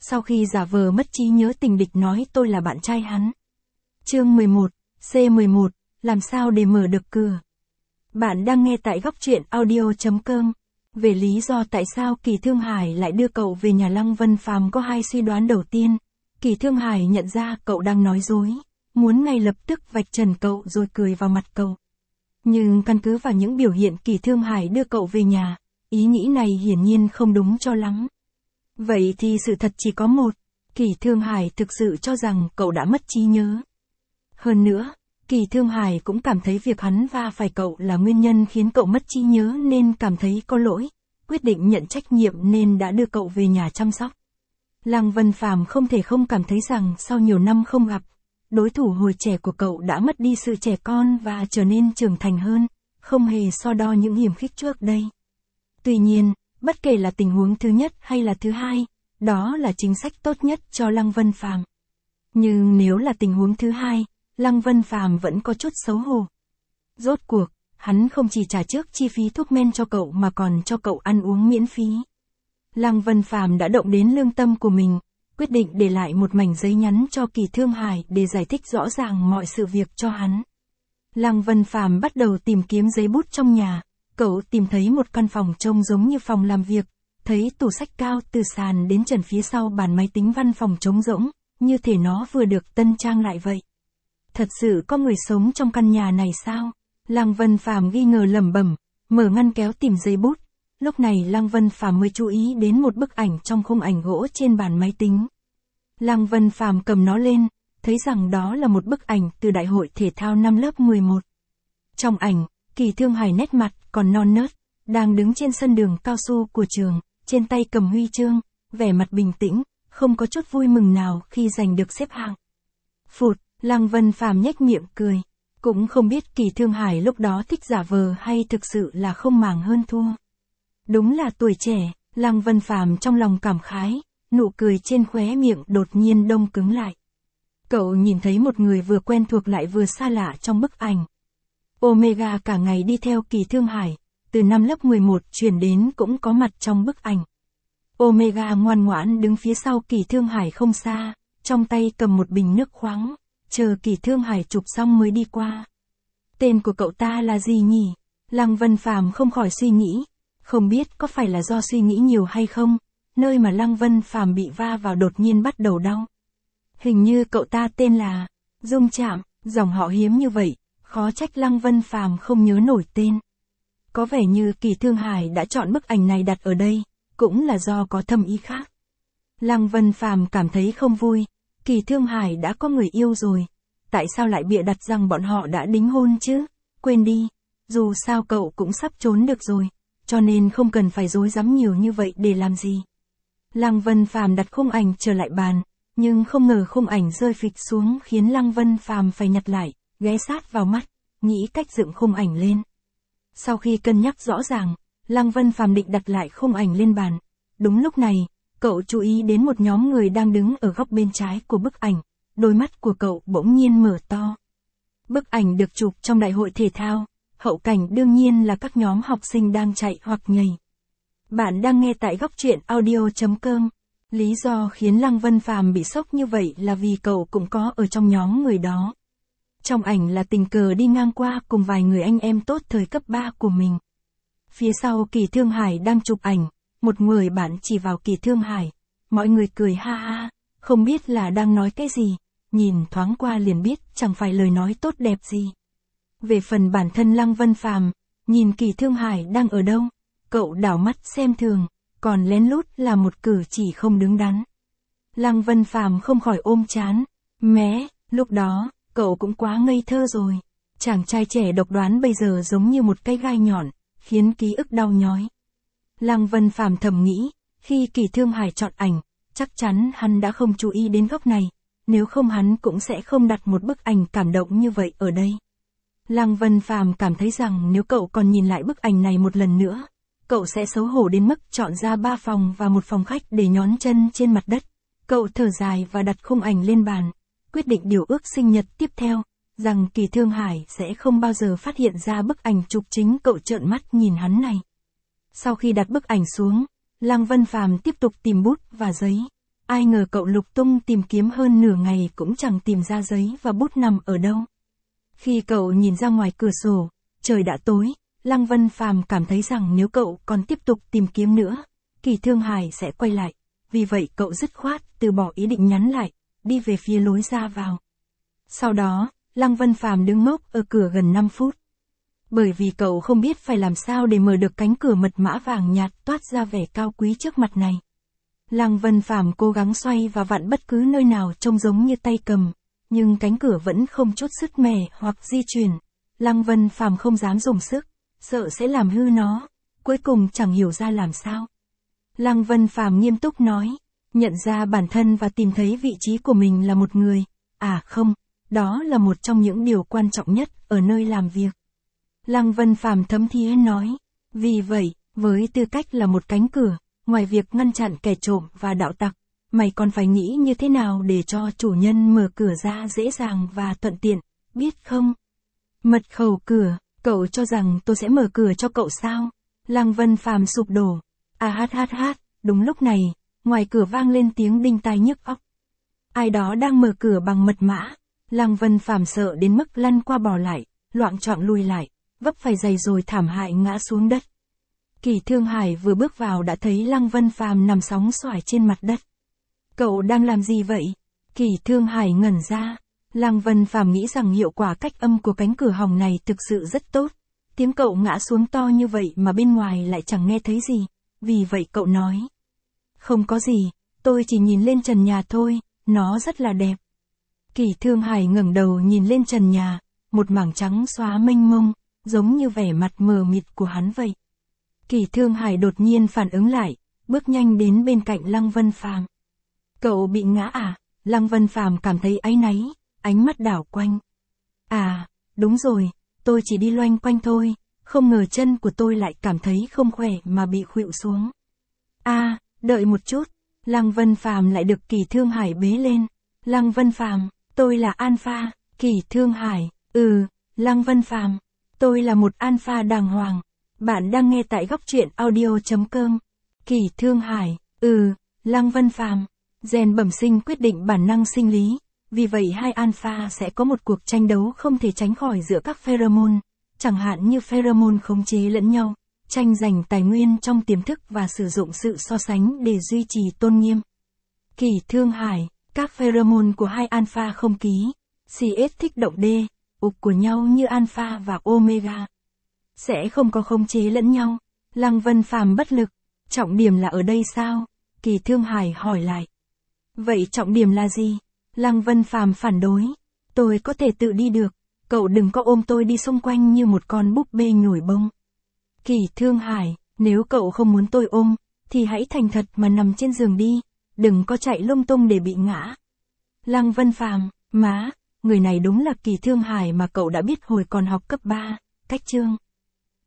Sau khi giả vờ mất trí nhớ, tình địch nói tôi là bạn trai hắn. Chương 11, C11, làm sao để mở được cửa? Bạn đang nghe tại góc truyện audio.com. Về lý do tại sao Kỳ Thương Hải lại đưa cậu về nhà Lăng Vân Phàm có hai suy đoán. Đầu tiên, Kỳ Thương Hải nhận ra cậu đang nói dối, muốn ngay lập tức vạch trần cậu rồi cười vào mặt cậu. Nhưng căn cứ vào những biểu hiện Kỳ Thương Hải đưa cậu về nhà, ý nghĩ này hiển nhiên không đúng cho lắm. Vậy thì sự thật chỉ có một, Kỳ Thương Hải thực sự cho rằng cậu đã mất trí nhớ. Hơn nữa, Kỳ Thương Hải cũng cảm thấy việc hắn va phải cậu là nguyên nhân khiến cậu mất trí nhớ nên cảm thấy có lỗi, quyết định nhận trách nhiệm nên đã đưa cậu về nhà chăm sóc. Lăng Vân Phàm không thể không cảm thấy rằng sau nhiều năm không gặp, đối thủ hồi trẻ của cậu đã mất đi sự trẻ con và trở nên trưởng thành hơn, không hề so đo những hiểm khích trước đây. Tuy nhiên, bất kể là tình huống thứ nhất hay là thứ hai, đó là chính sách tốt nhất cho Lăng Vân Phàm. Nhưng nếu là tình huống thứ hai, Lăng Vân Phàm vẫn có chút xấu hổ. Rốt cuộc, hắn không chỉ trả trước chi phí thuốc men cho cậu mà còn cho cậu ăn uống miễn phí. Lăng Vân Phàm đã động đến lương tâm của mình, quyết định để lại một mảnh giấy nhắn cho Kỳ Thương Hải để giải thích rõ ràng mọi sự việc cho hắn. Lăng Vân Phàm bắt đầu tìm kiếm giấy bút trong nhà, cậu tìm thấy một căn phòng trông giống như phòng làm việc, thấy tủ sách cao từ sàn đến trần phía sau bàn máy tính văn phòng trống rỗng, như thể nó vừa được tân trang lại vậy. Thật sự có người sống trong căn nhà này sao? Lăng Vân Phàm nghi ngờ lẩm bẩm, mở ngăn kéo tìm giấy bút. Lúc này Lăng Vân Phàm mới chú ý đến một bức ảnh trong khung ảnh gỗ trên bàn máy tính. Lăng Vân Phàm cầm nó lên, thấy rằng đó là một bức ảnh từ đại hội thể thao năm lớp 11. Trong ảnh, Kỳ Thương Hải nét mặt còn non nớt, đang đứng trên sân đường cao su của trường, trên tay cầm huy chương, vẻ mặt bình tĩnh, không có chút vui mừng nào khi giành được xếp hạng. Phụt, Lăng Vân Phàm nhếch miệng cười, cũng không biết Kỳ Thương Hải lúc đó thích giả vờ hay thực sự là không màng hơn thua. Đúng là tuổi trẻ, Lăng Vân Phàm trong lòng cảm khái, nụ cười trên khóe miệng đột nhiên đông cứng lại. Cậu nhìn thấy một người vừa quen thuộc lại vừa xa lạ trong bức ảnh. Omega cả ngày đi theo Kỳ Thương Hải, từ năm lớp 11 chuyển đến cũng có mặt trong bức ảnh. Omega ngoan ngoãn đứng phía sau Kỳ Thương Hải không xa, trong tay cầm một bình nước khoáng, chờ Kỳ Thương Hải chụp xong mới đi qua. Tên của cậu ta là gì nhỉ? Lăng Vân Phàm không khỏi suy nghĩ, không biết có phải là do suy nghĩ nhiều hay không, nơi mà Lăng Vân Phàm bị va vào đột nhiên bắt đầu đau. Hình như cậu ta tên là Dung Trạm, dòng họ hiếm như vậy, khó trách Lăng Vân Phàm không nhớ nổi tên. Có vẻ như Kỳ Thương Hải đã chọn bức ảnh này đặt ở đây, cũng là do có thâm ý khác. Lăng Vân Phàm cảm thấy không vui, Kỳ Thương Hải đã có người yêu rồi, tại sao lại bịa đặt rằng bọn họ đã đính hôn chứ? Quên đi, dù sao cậu cũng sắp trốn được rồi, cho nên không cần phải rối rắm nhiều như vậy để làm gì. Lăng Vân Phàm đặt khung ảnh trở lại bàn, nhưng không ngờ khung ảnh rơi phịch xuống khiến Lăng Vân Phàm phải nhặt lại, ghé sát vào mắt, nghĩ cách dựng khung ảnh lên. Sau khi cân nhắc rõ ràng, Lăng Vân Phàm định đặt lại khung ảnh lên bàn. Đúng lúc này, cậu chú ý đến một nhóm người đang đứng ở góc bên trái của bức ảnh, đôi mắt của cậu bỗng nhiên mở to. Bức ảnh được chụp trong đại hội thể thao, hậu cảnh đương nhiên là các nhóm học sinh đang chạy hoặc nhảy. Bạn đang nghe tại góc truyện audio.com. Lý do khiến Lăng Vân Phàm bị sốc như vậy là vì cậu cũng có ở trong nhóm người đó. Trong ảnh là tình cờ đi ngang qua cùng vài người anh em tốt thời cấp 3 của mình. Phía sau Kỳ Thương Hải đang chụp ảnh, một người bạn chỉ vào Kỳ Thương Hải. Mọi người cười ha ha, không biết là đang nói cái gì, nhìn thoáng qua liền biết chẳng phải lời nói tốt đẹp gì. Về phần bản thân Lăng Vân Phàm, nhìn Kỳ Thương Hải đang ở đâu, cậu đảo mắt xem thường, còn lén lút là một cử chỉ không đứng đắn. Lăng Vân Phàm không khỏi ôm trán, mé, lúc đó, cậu cũng quá ngây thơ rồi. Chàng trai trẻ độc đoán bây giờ giống như một cái gai nhọn, khiến ký ức đau nhói. Lăng Vân Phàm thầm nghĩ, khi Kỳ Thương Hải chọn ảnh, chắc chắn hắn đã không chú ý đến góc này, nếu không hắn cũng sẽ không đặt một bức ảnh cảm động như vậy ở đây. Lăng Vân Phàm cảm thấy rằng nếu cậu còn nhìn lại bức ảnh này một lần nữa, cậu sẽ xấu hổ đến mức chọn ra 3 phòng và một phòng khách để nhón chân trên mặt đất. Cậu thở dài và đặt khung ảnh lên bàn, quyết định điều ước sinh nhật tiếp theo, rằng Kỳ Thương Hải sẽ không bao giờ phát hiện ra bức ảnh chụp chính cậu trợn mắt nhìn hắn này. Sau khi đặt bức ảnh xuống, Lăng Vân Phàm tiếp tục tìm bút và giấy. Ai ngờ cậu lục tung tìm kiếm hơn nửa ngày cũng chẳng tìm ra giấy và bút nằm ở đâu. Khi cậu nhìn ra ngoài cửa sổ, trời đã tối, Lăng Vân Phàm cảm thấy rằng nếu cậu còn tiếp tục tìm kiếm nữa, Kỳ Thương Hải sẽ quay lại. Vì vậy cậu dứt khoát từ bỏ ý định nhắn lại, đi về phía lối ra vào. Sau đó, Lăng Vân Phàm đứng ngốc ở cửa gần 5 phút. Bởi vì cậu không biết phải làm sao để mở được cánh cửa mật mã vàng nhạt toát ra vẻ cao quý trước mặt này. Lăng Vân Phàm cố gắng xoay và vặn bất cứ nơi nào trông giống như tay cầm, nhưng cánh cửa vẫn không chút sứt mẻ hoặc di chuyển. Lăng Vân Phàm không dám dùng sức, sợ sẽ làm hư nó, cuối cùng chẳng hiểu ra làm sao. Lăng Vân Phàm nghiêm túc nói, nhận ra bản thân và tìm thấy vị trí của mình là một người, không, đó là một trong những điều quan trọng nhất ở nơi làm việc. Lăng Vân Phàm thấm thía nói, vì vậy, với tư cách là một cánh cửa, ngoài việc ngăn chặn kẻ trộm và đạo tặc, mày còn phải nghĩ như thế nào để cho chủ nhân mở cửa ra dễ dàng và thuận tiện, biết không? Mật khẩu cửa, cậu cho rằng tôi sẽ mở cửa cho cậu sao? Lăng Vân Phàm sụp đổ. Đúng lúc này, ngoài cửa vang lên tiếng đinh tai nhức óc. Ai đó đang mở cửa bằng mật mã. Lăng Vân Phàm sợ đến mức lăn qua bò lại, loạng choạng lùi lại, vấp phải giày rồi thảm hại ngã xuống đất. Kỳ Thương Hải vừa bước vào đã thấy Lăng Vân Phàm nằm sóng xoài trên mặt đất. Cậu đang làm gì vậy? Kỳ Thương Hải ngẩn ra. Lăng Vân Phàm nghĩ rằng hiệu quả cách âm của cánh cửa hỏng này thực sự rất tốt. Tiếng cậu ngã xuống to như vậy mà bên ngoài lại chẳng nghe thấy gì. Vì vậy cậu nói. Không có gì, tôi chỉ nhìn lên trần nhà thôi, nó rất là đẹp. Kỳ Thương Hải ngẩng đầu nhìn lên trần nhà, một mảng trắng xóa mênh mông, giống như vẻ mặt mờ mịt của hắn vậy. Kỳ Thương Hải đột nhiên phản ứng lại, bước nhanh đến bên cạnh Lăng Vân Phàm. Cậu bị ngã à? Lăng Vân Phàm cảm thấy áy náy, ánh mắt đảo quanh. Đúng rồi, tôi chỉ đi loanh quanh thôi, không ngờ chân của tôi lại cảm thấy không khỏe mà bị khuỵu xuống. Đợi một chút, Lăng Vân Phàm lại được Kỳ Thương Hải bế lên. Lăng Vân Phàm, tôi là Alpha. Kỳ Thương Hải, Lăng Vân Phàm, tôi là một Alpha đàng hoàng. Bạn đang nghe tại góc truyện audio.com. Kỳ Thương Hải, Lăng Vân Phàm, gen bẩm sinh quyết định bản năng sinh lý, vì vậy hai Alpha sẽ có một cuộc tranh đấu không thể tránh khỏi giữa các pheromone, chẳng hạn như pheromone khống chế lẫn nhau, tranh giành tài nguyên trong tiềm thức và sử dụng sự so sánh để duy trì tôn nghiêm. Kỳ Thương Hải, các pheromone của hai Alpha không ký, CS thích động D, ục của nhau như Alpha và Omega. Sẽ không có khống chế lẫn nhau. Lăng Vân Phàm bất lực. Trọng điểm là ở đây sao? Kỳ Thương Hải hỏi lại. Vậy trọng điểm là gì? Lăng Vân Phàm phản đối. Tôi có thể tự đi được. Cậu đừng có ôm tôi đi xung quanh như một con búp bê nhồi bông. Kỳ Thương Hải, nếu cậu không muốn tôi ôm, thì hãy thành thật mà nằm trên giường đi. Đừng có chạy lung tung để bị ngã. Lăng Vân Phàm, người này đúng là Kỳ Thương Hải mà cậu đã biết hồi còn học cấp 3, cách chương.